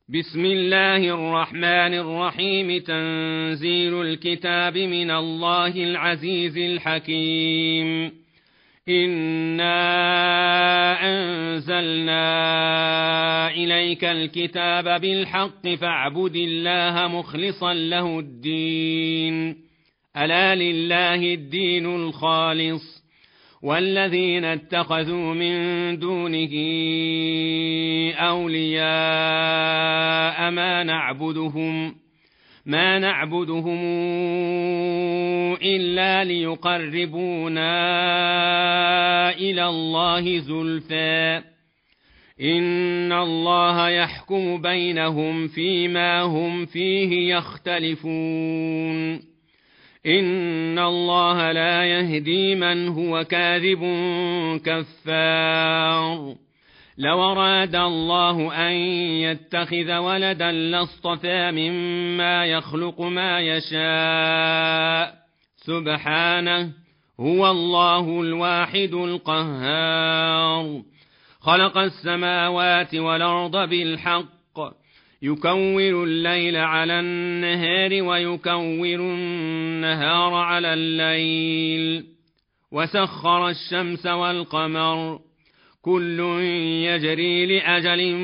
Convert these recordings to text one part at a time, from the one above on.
بسم الله الرحمن الرحيم. تنزيل الكتاب من الله العزيز الحكيم. إنا أنزلنا إليك الكتاب بالحق فاعبد الله مخلصا له الدين. ألا لله الدين الخالص، والذين اتخذوا من دونه أولياء ما نعبدهم إلا ليقربونا إلى الله زلفى. إن الله يحكم بينهم فيما هم فيه يختلفون. إن الله لا يهدي من هو كاذب كفار. لو أراد الله أن يتخذ ولدا لاصطفى مما يخلق ما يشاء، سبحانه، هو الله الواحد القهار. خلق السماوات والأرض بالحق، يكور الليل على النهار ويكور النهار على الليل، وسخر الشمس والقمر، كل يجري لأجل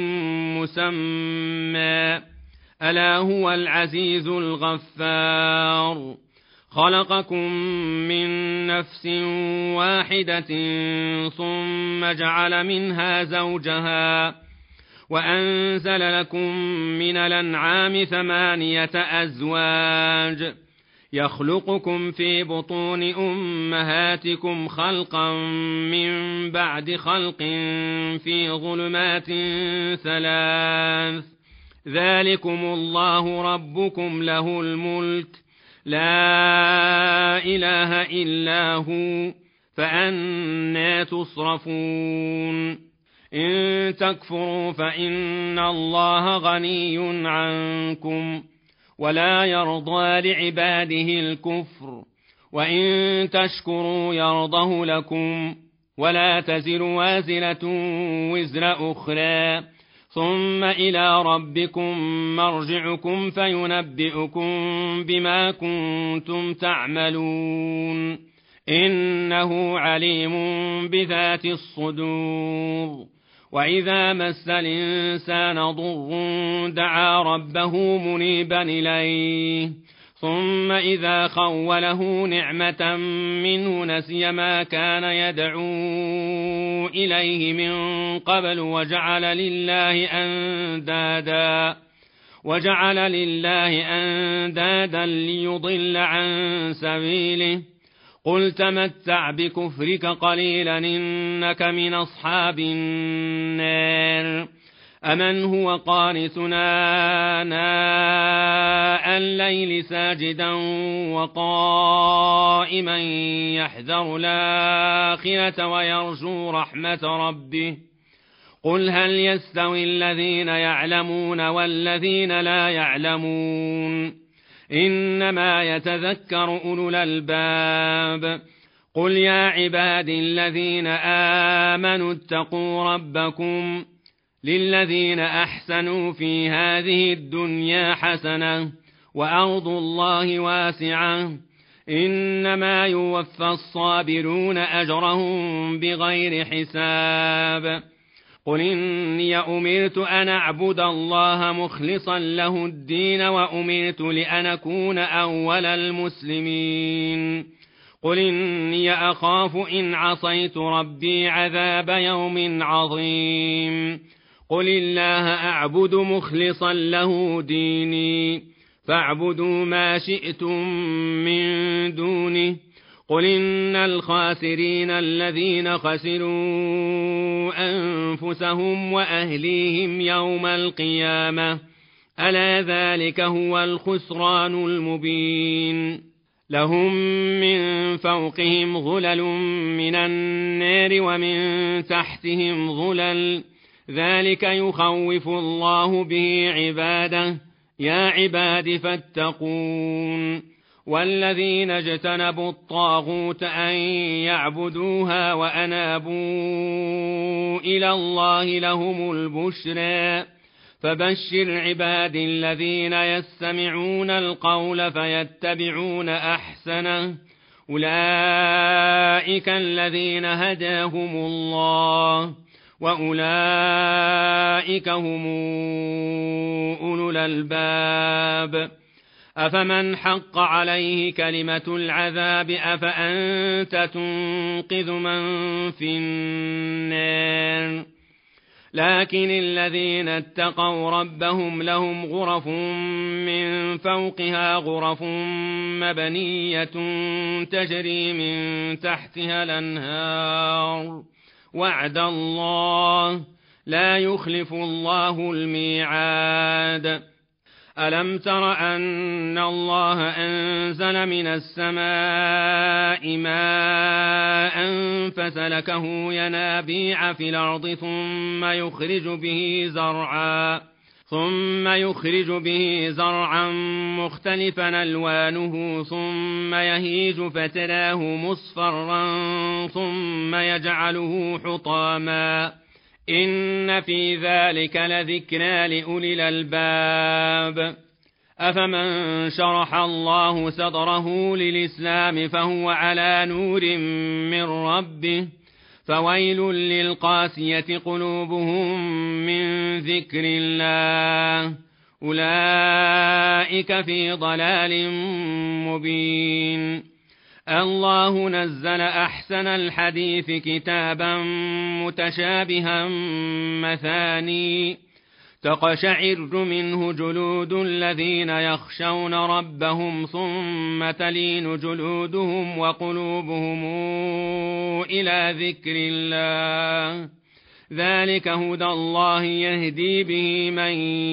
مسمى، ألا هو العزيز الغفار. خلقكم من نفس واحدة ثم جعل منها زوجها، وأنزل لكم من الأنعام 8 أزواج، يخلقكم في بطون أمهاتكم خلقا من بعد خلق في ظلمات 3، ذلكم الله ربكم له الملك، لا إله إلا هو، فأنى تصرفون. إن تكفروا فإن الله غني عنكم، ولا يرضى لعباده الكفر، وإن تشكروا يرضه لكم، ولا تزر وازرة وزر أخرى، ثم إلى ربكم مرجعكم فينبئكم بما كنتم تعملون، إنه عليم بذات الصدور. وإذا مس الإنسان ضر دعا ربه منيبا إليه، ثم إذا خوله نعمة منه نسي ما كان يدعو إليه من قبل وجعل لله أندادا ليضل عن سبيله. قل تمتع بكفرك قليلا إنك من أصحاب النار. أمن هو قانتنا آناء الليل ساجدا وقائما يحذر الآخرة ويرجو رحمة ربه. قل هل يستوي الذين يعلمون والذين لا يعلمون؟ إنما يتذكر أولو الألباب. قل يا عبادي الذين آمنوا اتقوا ربكم، للذين أحسنوا في هذه الدنيا حسنة، وأرض الله واسعة، إنما يوفى الصابرون أجرهم بغير حساب. قل إني أمرت أن أعبد الله مخلصا له الدين، وأمرت لأن أكون أول المسلمين. قل إني أخاف إن عصيت ربي عذاب يوم عظيم. قل الله أعبد مخلصا له ديني، فاعبدوا ما شئتم من دونه. قل إن الخاسرين الذين خسروا أنفسهم وأهليهم يوم القيامة، ألا ذلك هو الخسران المبين. لهم من فوقهم ظلل من النار ومن تحتهم ظلل، ذلك يخوف الله به عباده، يا عباد فاتقون. والذين اجتنبوا الطاغوت أن يعبدوها وأنابوا إلى الله لهم البشرى، فبشر عبادي الذين يستمعون القول فيتبعون أحسنه أولئك الذين هداهم الله وأولئك هم أولو الألباب أفمن حق عليه كلمة العذاب أفأنت تنقذ من في النار لكن الذين اتقوا ربهم لهم غرف من فوقها غرف مبنية تجري من تحتها الأنهار وعد الله لا يخلف الله الميعاد ألم تر أن الله أنزل من السماء ماء فسلكه ينابيع في الأرض ثم يخرج به زرعا مختلفا ألوانه ثم يهيج فتراه مصفرا ثم يجعله حطاما إن في ذلك لذكرى لأولي الألباب أفمن شرح الله صدره للإسلام فهو على نور من ربه فويل للقاسية قلوبهم من ذكر الله أولئك في ضلال مبين الله نزل أحسن الحديث كتابا متشابها مثاني تقشعر منه جلود الذين يخشون ربهم ثم تلين جلودهم وقلوبهم إلى ذكر الله ذلك هدى الله يهدي به من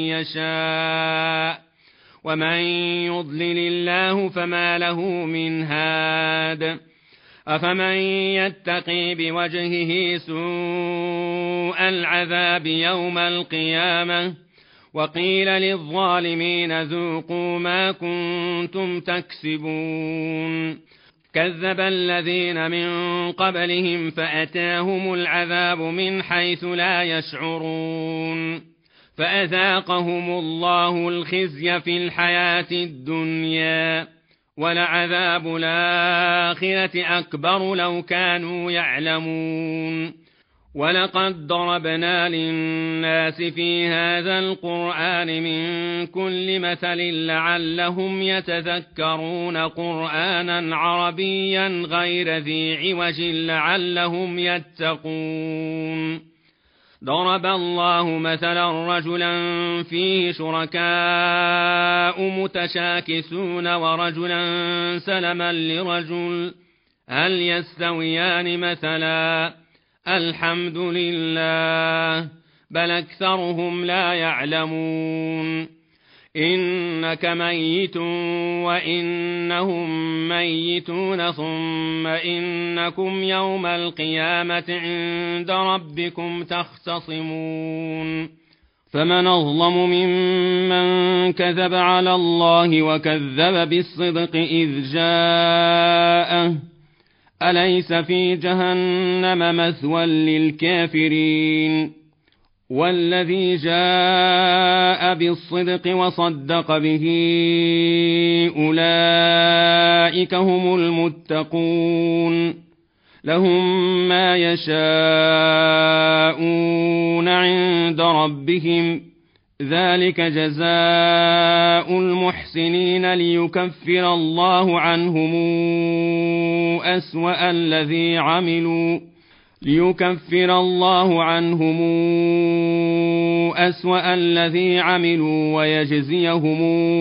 يشاء ومن يضلل الله فما له من هاد أفمن يتقي بوجهه سوء العذاب يوم القيامة وقيل للظالمين ذوقوا ما كنتم تكسبون كذب الذين من قبلهم فأتاهم العذاب من حيث لا يشعرون فأذاقهم الله الخزي في الحياة الدنيا ولعذاب الآخرة أكبر لو كانوا يعلمون ولقد ضربنا للناس في هذا القرآن من كل مثل لعلهم يتذكرون قرآنا عربيا غير ذي عوج لعلهم يتقون ضرب الله مثلا رجلا فيه شركاء متشاكسون ورجلا سلما لرجل هل يستويان مثلا الحمد لله بل أكثرهم لا يعلمون إنك ميت وإنهم ميتون ثم إنكم يوم القيامة عند ربكم تختصمون فمن أظلم ممن كذب على الله وكذب بالصدق إذ جاءه أليس في جهنم مثوى للكافرين والذي جاء بالصدق وصدق به أولئك هم المتقون لهم ما يشاءون عند ربهم ذلك جزاء المحسنين ليكفر الله عنهم أسوأ الذي عملوا ويجزيهم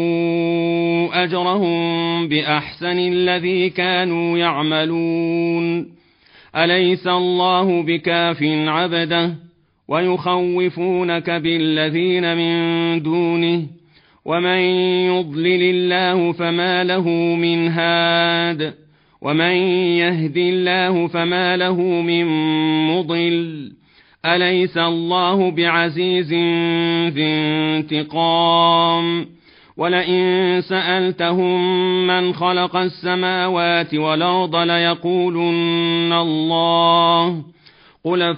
أجرهم بأحسن الذي كانوا يعملون أليس الله بكاف عبده ويخوفونك بالذين من دونه ومن يضلل الله فما له من هاد ومن يهد الله فما له من مضل أليس الله بعزيز ذي انتقام ولئن سألتهم من خلق السماوات والأرض ليقولن الله قل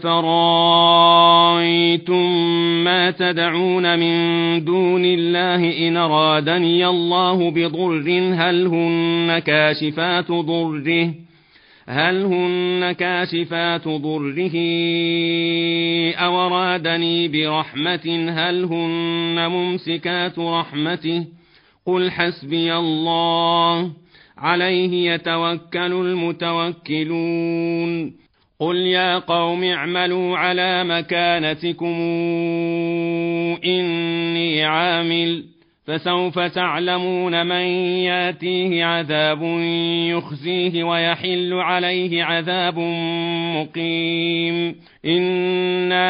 فرأيتم ما تدعون من دون الله إن أرادني الله بضر هل هن كاشفات ضره أو أرادني برحمة هل هن ممسكات رحمته قل حسبي الله عليه يتوكل المتوكلون قل يا قوم اعملوا على مكانتكم إني عامل فسوف تعلمون من ياتيه عذاب يخزيه ويحل عليه عذاب مقيم إنا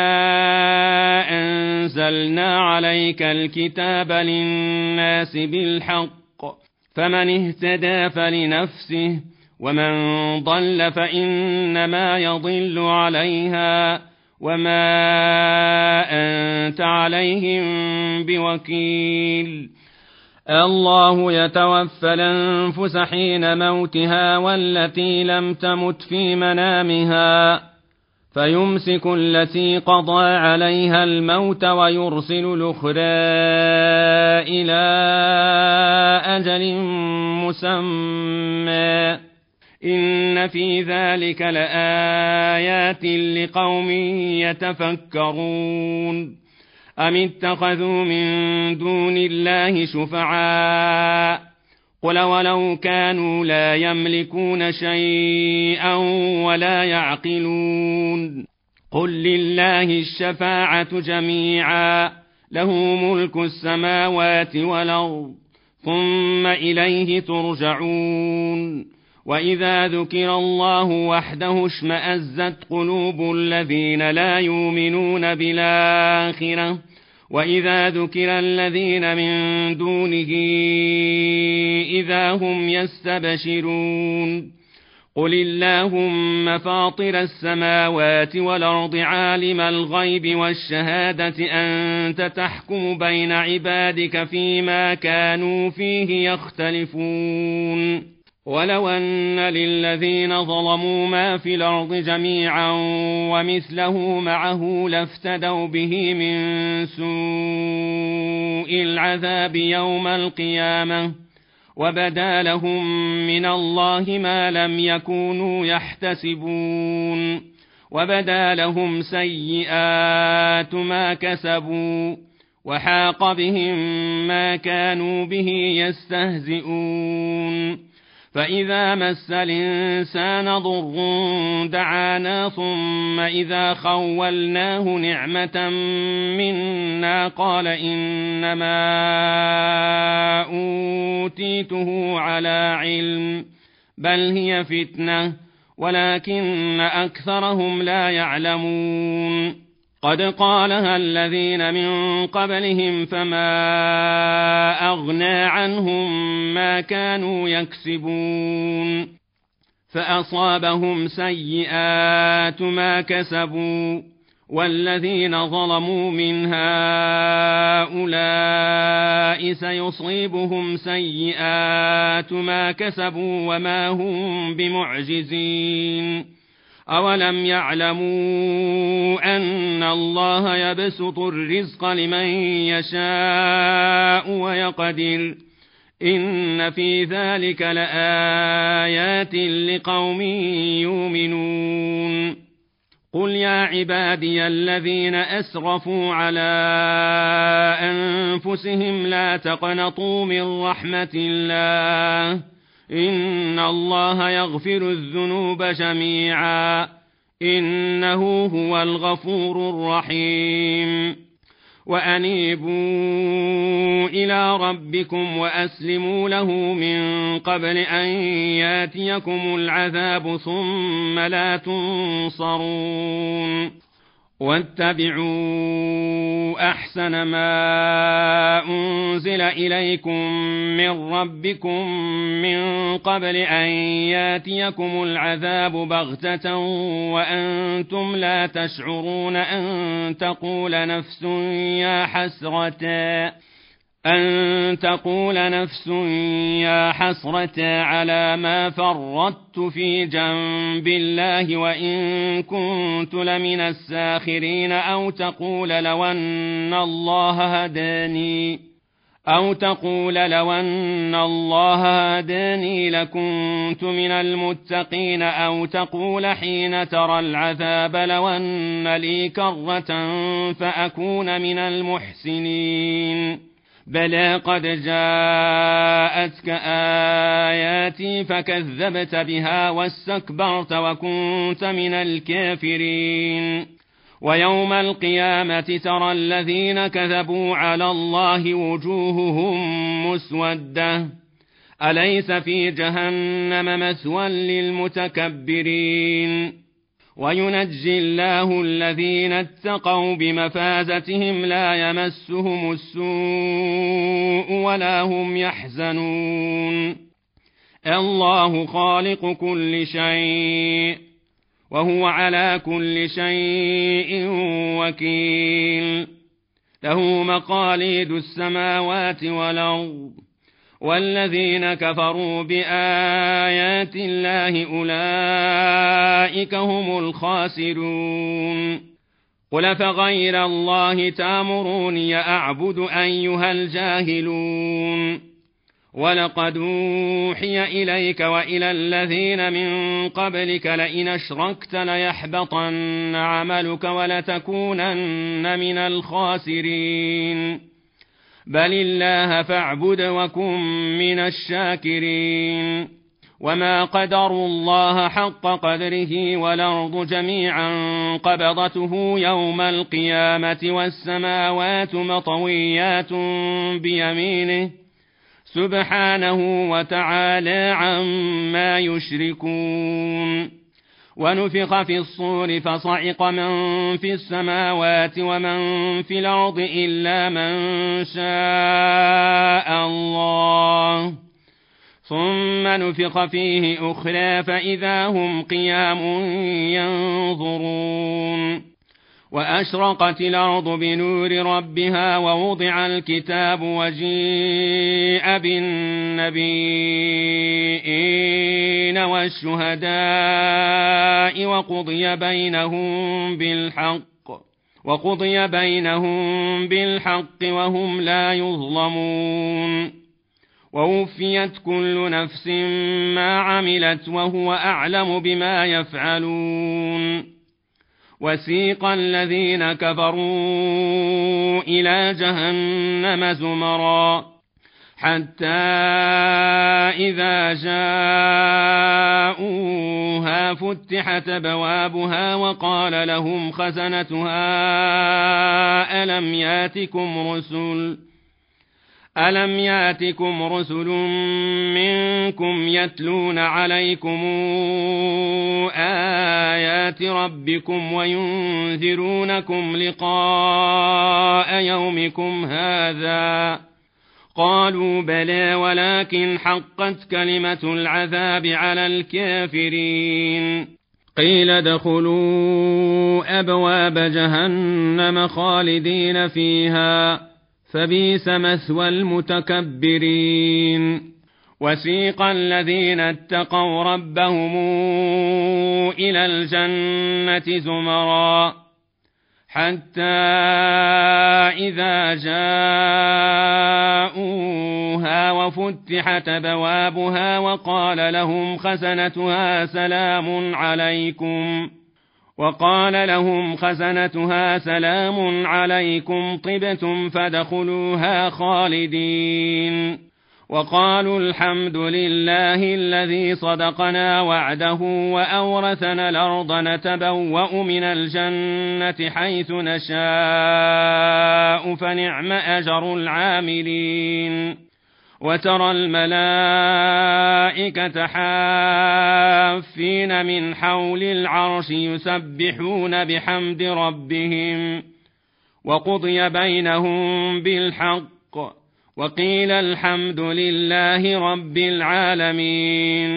أنزلنا عليك الكتاب للناس بالحق فمن اهتدى فلنفسه ومن ضل فإنما يضل عليها وما أنت عليهم بوكيل الله يتوفى الأنفس حين موتها والتي لم تمت في منامها فيمسك التي قضى عليها الموت ويرسل الأخرى إلى أجل مسمى إن في ذلك لآيات لقوم يتفكرون أم اتخذوا من دون الله شفعاء قل ولو كانوا لا يملكون شيئا ولا يعقلون قل لله الشفاعة جميعا له ملك السماوات والأرض ثم إليه ترجعون وإذا ذكر الله وحده اشمأزت قلوب الذين لا يؤمنون بالآخرة وإذا ذكر الذين من دونه إذا هم يستبشرون قل اللهم فاطر السماوات والأرض عالم الغيب والشهادة أنت تحكم بين عبادك فيما كانوا فيه يختلفون ولو أن للذين ظلموا ما في الأرض جميعا ومثله معه لافتدوا به من سوء العذاب يوم القيامة وبدا لهم من الله ما لم يكونوا يحتسبون وبدا لهم سيئات ما كسبوا وحاق بهم ما كانوا به يستهزئون فإذا مس الإنسان ضر دعانا ثم إذا خولناه نعمة منا قال إنما أوتيته على علم بل هي فتنة ولكن أكثرهم لا يعلمون قد قالها الذين من قبلهم فما أغنى عنهم ما كانوا يكسبون فأصابهم سيئات ما كسبوا والذين ظلموا من هؤلاء سيصيبهم سيئات ما كسبوا وما هم بمعجزين أولم يعلموا أن الله يبسط الرزق لمن يشاء ويقدر إن في ذلك لآيات لقوم يؤمنون قل يا عبادي الذين أسرفوا على أنفسهم لا تقنطوا من رحمة الله إن الله يغفر الذنوب جميعا إنه هو الغفور الرحيم وأنيبوا إلى ربكم وأسلموا له من قبل أن ياتيكم العذاب ثم لا تنصرون واتبعوا أحسن ما أنزل إليكم من ربكم من قبل أن ياتيكم العذاب بغتة وأنتم لا تشعرون أن تقول نفس أن تقول نفس يا حسرة على ما فرطت في جنب الله وإن كنت لمن الساخرين، أو تقول لو أن الله هداني لكنت من المتقين، أو تقول حين ترى العذاب لو أن لي كرة فأكون من المحسنين. بلى قد جاءتك آياتي فكذبت بها واستكبرت وكنت من الكافرين. ويوم القيامة ترى الذين كذبوا على الله وجوههم مسودة، أليس في جهنم مثوى للمتكبرين. وينجي الله الذين اتقوا بمفازتهم لا يمسهم السوء ولا هم يحزنون. الله خالق كل شيء وهو على كل شيء وكيل. له مقاليد السماوات والأرض، والذين كفروا بآيات الله أولئك هم الخاسرون. قل فغير الله تأمروني أعبد أيها الجاهلون. ولقد أوحي إليك وإلى الذين من قبلك لئن أشركت ليحبطن عملك ولتكونن من الخاسرين. بل الله فاعبد وكن من الشاكرين. وما قدروا الله حق قدره والأرض جميعا قبضته يوم القيامة والسماوات مطويات بيمينه سبحانه وتعالى عما يشركون. ونفخ في الصور فصعق من في السماوات ومن في الأرض إلا من شاء الله، ثم نفخ فيه أخرى فإذا هم قيام ينظرون. وأشرقت الأرض بنور ربها ووضع الكتاب وجيء بالنبيين والشهداء وقضي بينهم بالحق وهم لا يظلمون. ووفيت كل نفس ما عملت وهو أعلم بما يفعلون. وسيق الذين كفروا إلى جهنم زمرا حتى إذا جاءوها فتحت أبوابها وقال لهم خزنتها ألم ياتكم رسل منكم يتلون عليكم آيات ربكم وينذرونكم لقاء يومكم هذا؟ قالوا بلى ولكن حقت كلمة العذاب على الكافرين. قيل ادخلوا أبواب جهنم خالدين فيها فبئس مثوى المتكبرين. وسيق الذين اتقوا ربهم إلى الجنة زمرا حتى إذا جاءوها وفتحت أبوابها وقال لهم خزنتها سلام عليكم طبتم فادخلوها خالدين. وقالوا الحمد لله الذي صدقنا وعده وأورثنا الأرض نتبوأ من الجنة حيث نشاء فنعم أجر العاملين. وترى الملائكة حافين من حول العرش يسبحون بحمد ربهم وقضي بينهم بالحق وقيل الحمد لله رب العالمين.